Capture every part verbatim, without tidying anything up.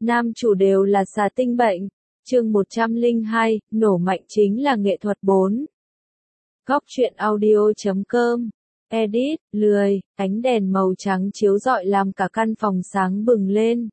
nam chủ đều là xà tinh bệnh. Chương một trăm lẻ hai, nổ mạnh chính là nghệ thuật bốn. Góc truyện audio chấm com. Edit, lười, ánh đèn màu trắng chiếu rọi làm cả căn phòng sáng bừng lên.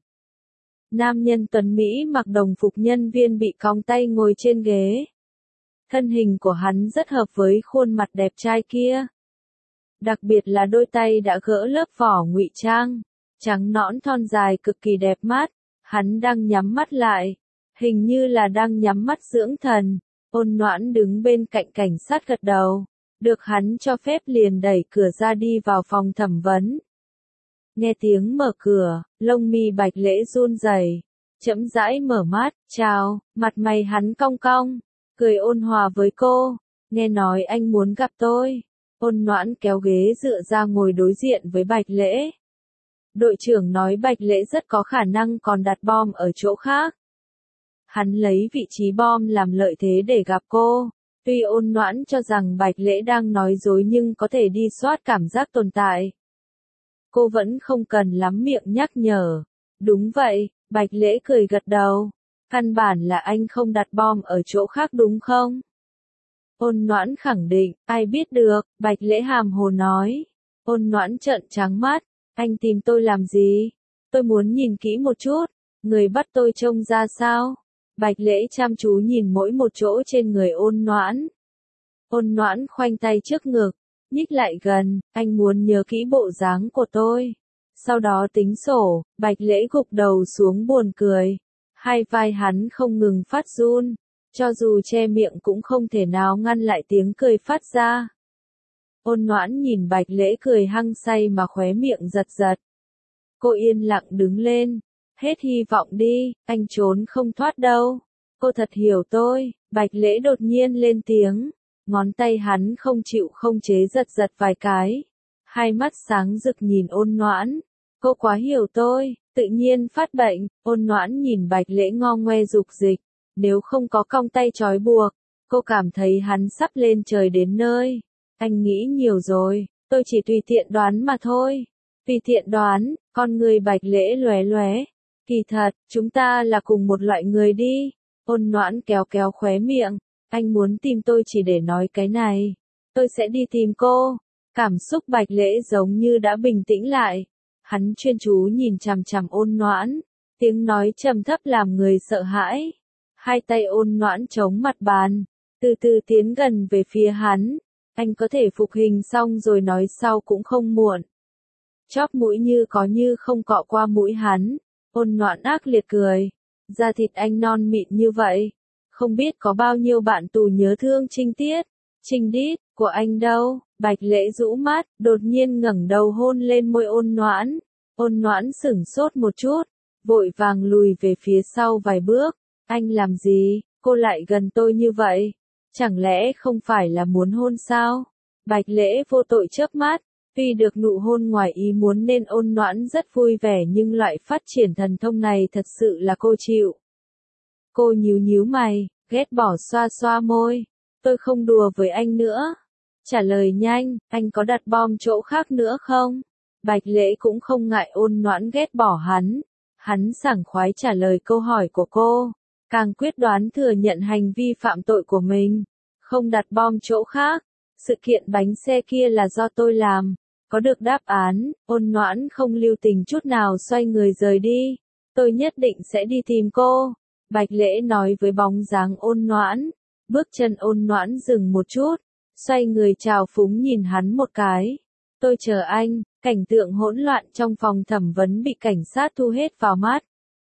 Nam nhân tuấn Mỹ mặc đồng phục nhân viên bị cong tay ngồi trên ghế. Thân hình của hắn rất hợp với khuôn mặt đẹp trai kia. Đặc biệt là đôi tay đã gỡ lớp vỏ ngụy trang, trắng nõn thon dài cực kỳ đẹp mắt. Hắn đang nhắm mắt lại, hình như là đang nhắm mắt dưỡng thần. Ôn Noãn đứng bên cạnh cảnh sát gật đầu, được hắn cho phép liền đẩy cửa ra đi vào phòng thẩm vấn. Nghe tiếng mở cửa, lông mi Bạch Lễ run rẩy, chậm rãi mở mắt, chào, mặt mày hắn cong cong, cười ôn hòa với cô, nghe nói anh muốn gặp tôi. Ôn Noãn kéo ghế dựa ra ngồi đối diện với Bạch Lễ. Đội trưởng nói Bạch Lễ rất có khả năng còn đặt bom ở chỗ khác. Hắn lấy vị trí bom làm lợi thế để gặp cô. Tuy Ôn Noãn cho rằng Bạch Lễ đang nói dối nhưng có thể đi soát cảm giác tồn tại. Cô vẫn không cần lắm miệng nhắc nhở. Đúng vậy, Bạch Lễ cười gật đầu. Căn bản là anh không đặt bom ở chỗ khác đúng không? Ôn Noãn khẳng định, ai biết được, Bạch Lễ hàm hồ nói. Ôn Noãn trợn trắng mắt, anh tìm tôi làm gì? Tôi muốn nhìn kỹ một chút, người bắt tôi trông ra sao? Bạch Lễ chăm chú nhìn mỗi một chỗ trên người Ôn Noãn. Ôn Noãn khoanh tay trước ngực, nhích lại gần, anh muốn nhớ kỹ bộ dáng của tôi. Sau đó tính sổ, Bạch Lễ gục đầu xuống buồn cười. Hai vai hắn không ngừng phát run, cho dù che miệng cũng không thể nào ngăn lại tiếng cười phát ra. Ôn Noãn nhìn Bạch Lễ cười hăng say mà khóe miệng giật giật. Cô yên lặng đứng lên. Hết hy vọng đi, anh trốn không thoát đâu. Cô thật hiểu tôi. Bạch Lễ đột nhiên lên tiếng. Ngón tay hắn không chịu không chế giật giật vài cái. Hai mắt sáng rực nhìn Ôn Noãn. Cô quá hiểu tôi, tự nhiên phát bệnh. Ôn Noãn nhìn Bạch Lễ ngo ngoe dục dịch. Nếu không có cong tay trói buộc, cô cảm thấy hắn sắp lên trời đến nơi. Anh nghĩ nhiều rồi, tôi chỉ tùy tiện đoán mà thôi. Tùy tiện đoán, con người Bạch Lễ lóe lóe. Kỳ thật, chúng ta là cùng một loại người đi. Ôn Noãn kéo kéo khóe miệng. Anh muốn tìm tôi chỉ để nói cái này. Tôi sẽ đi tìm cô. Cảm xúc Bạch Lễ giống như đã bình tĩnh lại. Hắn chuyên chú nhìn chằm chằm Ôn Noãn. Tiếng nói trầm thấp làm người sợ hãi. Hai tay Ôn Noãn chống mặt bàn. Từ từ tiến gần về phía hắn. Anh có thể phục hình xong rồi nói sau cũng không muộn. Chóp mũi như có như không cọ qua mũi hắn. Ôn Noãn ác liệt cười. Da thịt anh non mịn như vậy. Không biết có bao nhiêu bạn tù nhớ thương Trinh Tiết. Trinh Đít, của anh đâu? Bạch Lễ rũ mắt, đột nhiên ngẩng đầu hôn lên môi Ôn Noãn. Ôn Noãn sửng sốt một chút. Vội vàng lùi về phía sau vài bước. Anh làm gì? Cô lại gần tôi như vậy. Chẳng lẽ không phải là muốn hôn sao? Bạch Lễ vô tội chớp mắt. Tuy được nụ hôn ngoài ý muốn nên Ôn Noãn rất vui vẻ nhưng loại phát triển thần thông này thật sự là cô chịu. Cô nhíu nhíu mày, ghét bỏ xoa xoa môi. Tôi không đùa với anh nữa. Trả lời nhanh, anh có đặt bom chỗ khác nữa không? Bạch Lễ cũng không ngại Ôn Noãn ghét bỏ hắn. Hắn sảng khoái trả lời câu hỏi của cô. Càng quyết đoán thừa nhận hành vi phạm tội của mình. Không đặt bom chỗ khác. Sự kiện bánh xe kia là do tôi làm. Có được đáp án, Ôn Noãn không lưu tình chút nào xoay người rời đi. Tôi nhất định sẽ đi tìm cô. Bạch Lễ nói với bóng dáng Ôn Noãn. Bước chân Ôn Noãn dừng một chút. Xoay người chào phúng nhìn hắn một cái. Tôi chờ anh. Cảnh tượng hỗn loạn trong phòng thẩm vấn bị cảnh sát thu hết vào mắt.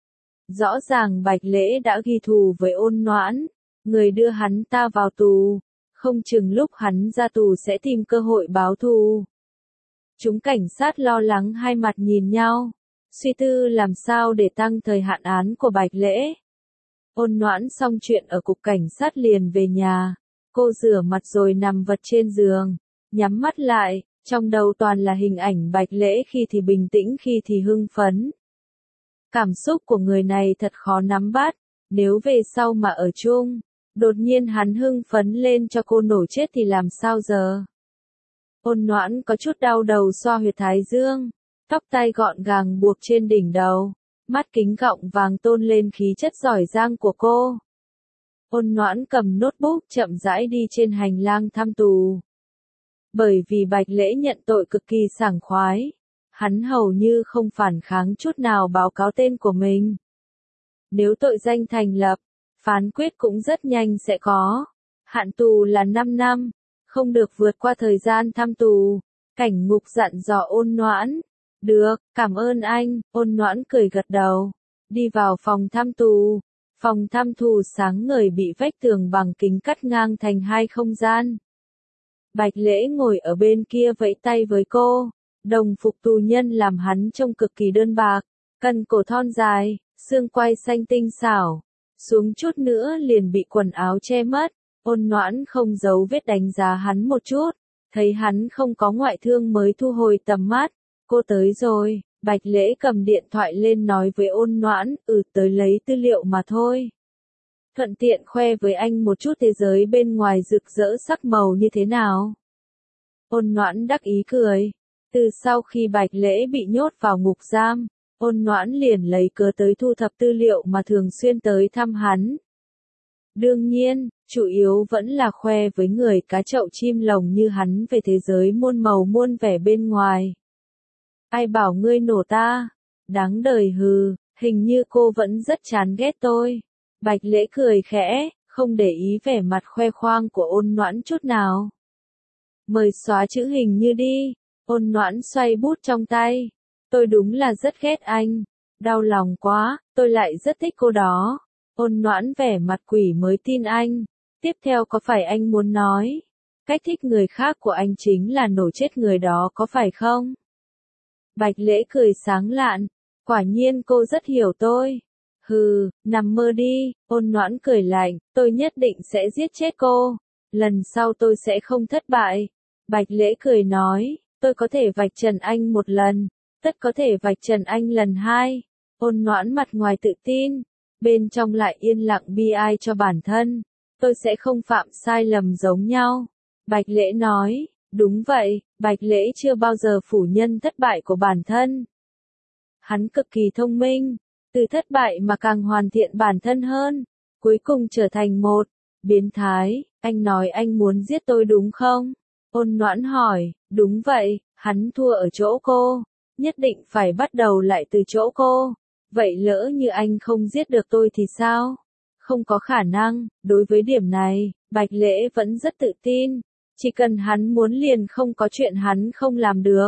Rõ ràng Bạch Lễ đã ghi thù với Ôn Noãn. Người đưa hắn ta vào tù. Không chừng lúc hắn ra tù sẽ tìm cơ hội báo thù. Chúng cảnh sát lo lắng hai mặt nhìn nhau. Suy tư làm sao để tăng thời hạn án của Bạch Lễ. Ôn Noãn xong chuyện ở cục cảnh sát liền về nhà. Cô rửa mặt rồi nằm vật trên giường. Nhắm mắt lại. Trong đầu toàn là hình ảnh Bạch Lễ khi thì bình tĩnh khi thì hưng phấn. Cảm xúc của người này thật khó nắm bắt. Nếu về sau mà ở chung, đột nhiên hắn hưng phấn lên cho cô nổ chết thì làm sao giờ? Ôn Noãn có chút đau đầu xoa huyệt thái dương. Tóc tai gọn gàng buộc trên đỉnh đầu. mắt kính gọng vàng tôn lên khí chất giỏi giang của cô. Ôn Noãn cầm notebook chậm rãi đi trên hành lang thăm tù. Bởi vì Bạch Lễ nhận tội cực kỳ sảng khoái, hắn hầu như không phản kháng chút nào báo cáo tên của mình. Nếu tội danh thành lập, phán quyết cũng rất nhanh sẽ có. Hạn tù là năm năm, không được vượt qua thời gian thăm tù. Cảnh Ngục dặn dò Ôn Noãn. Được, cảm ơn anh, Ôn Noãn cười gật đầu. Đi vào phòng thăm tù. Phòng thăm tù sáng ngời bị vách tường bằng kính cắt ngang thành hai không gian. Bạch Lễ ngồi ở bên kia vẫy tay với cô. Đồng phục tù nhân làm hắn trông cực kỳ đơn bạc, cần cổ thon dài, xương quai xanh tinh xảo. Xuống chút nữa liền bị quần áo che mất. Ôn Noãn không giấu vết đánh giá hắn một chút, thấy hắn không có ngoại thương mới thu hồi tầm mắt. Cô tới rồi, Bạch Lễ cầm điện thoại lên nói với Ôn Noãn, ừ tới lấy tư liệu mà thôi. Thuận tiện khoe với anh một chút thế giới bên ngoài rực rỡ sắc màu như thế nào. Ôn Noãn đắc ý cười. Từ sau khi Bạch Lễ bị nhốt vào ngục giam, Ôn Noãn liền lấy cớ tới thu thập tư liệu mà thường xuyên tới thăm hắn. Đương nhiên, chủ yếu vẫn là khoe với người cá chậu chim lồng như hắn về thế giới muôn màu muôn vẻ bên ngoài. Ai bảo ngươi nổ ta? Đáng đời hừ, hình như cô vẫn rất chán ghét tôi. Bạch Lễ cười khẽ, không để ý vẻ mặt khoe khoang của Ôn Noãn chút nào. Mời xóa chữ hình như đi. Ôn Noãn xoay bút trong tay. Tôi đúng là rất ghét anh. Đau lòng quá, tôi lại rất thích cô đó. Ôn Noãn vẻ mặt quỷ mới tin anh. Tiếp theo có phải anh muốn nói? Cách thích người khác của anh chính là nổ chết người đó có phải không? Bạch Lễ cười sáng lạn. Quả nhiên cô rất hiểu tôi. Hừ, nằm mơ đi. Ôn Noãn cười lạnh. Tôi nhất định sẽ giết chết cô. Lần sau tôi sẽ không thất bại. Bạch Lễ cười nói. Tôi có thể vạch trần anh một lần. Tất có thể vạch trần anh lần hai. Ôn Noãn mặt ngoài tự tin. Bên trong lại yên lặng bi ai cho bản thân. Tôi sẽ không phạm sai lầm giống nhau. Bạch Lễ nói. Đúng vậy, Bạch Lễ chưa bao giờ phủ nhận thất bại của bản thân. Hắn cực kỳ thông minh. Từ thất bại mà càng hoàn thiện bản thân hơn. Cuối cùng trở thành một biến thái. Anh nói anh muốn giết tôi đúng không? Ôn Noãn hỏi. Đúng vậy, hắn thua ở chỗ cô. Nhất định phải bắt đầu lại từ chỗ cô. Vậy lỡ như anh không giết được tôi thì sao? Không có khả năng. Đối với điểm này, Bạch Lễ vẫn rất tự tin. Chỉ cần hắn muốn liền không có chuyện hắn không làm được.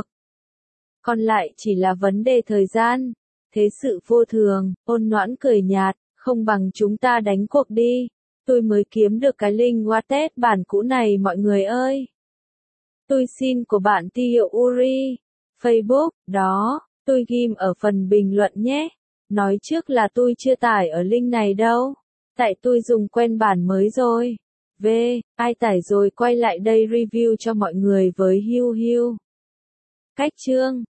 Còn lại chỉ là vấn đề thời gian. Thế sự vô thường. Ôn Noãn cười nhạt. Không bằng chúng ta đánh cuộc đi. Tôi mới kiếm được cái link Wattpad bản cũ này mọi người ơi. Tôi xin của bạn Tiêu Uri. Facebook, đó, tôi ghim ở phần bình luận nhé. Nói trước là tôi chưa tải ở link này đâu. Tại tôi dùng quen bản mới rồi. V, ai tải rồi quay lại đây review cho mọi người với Hiu Hiu. Cách chương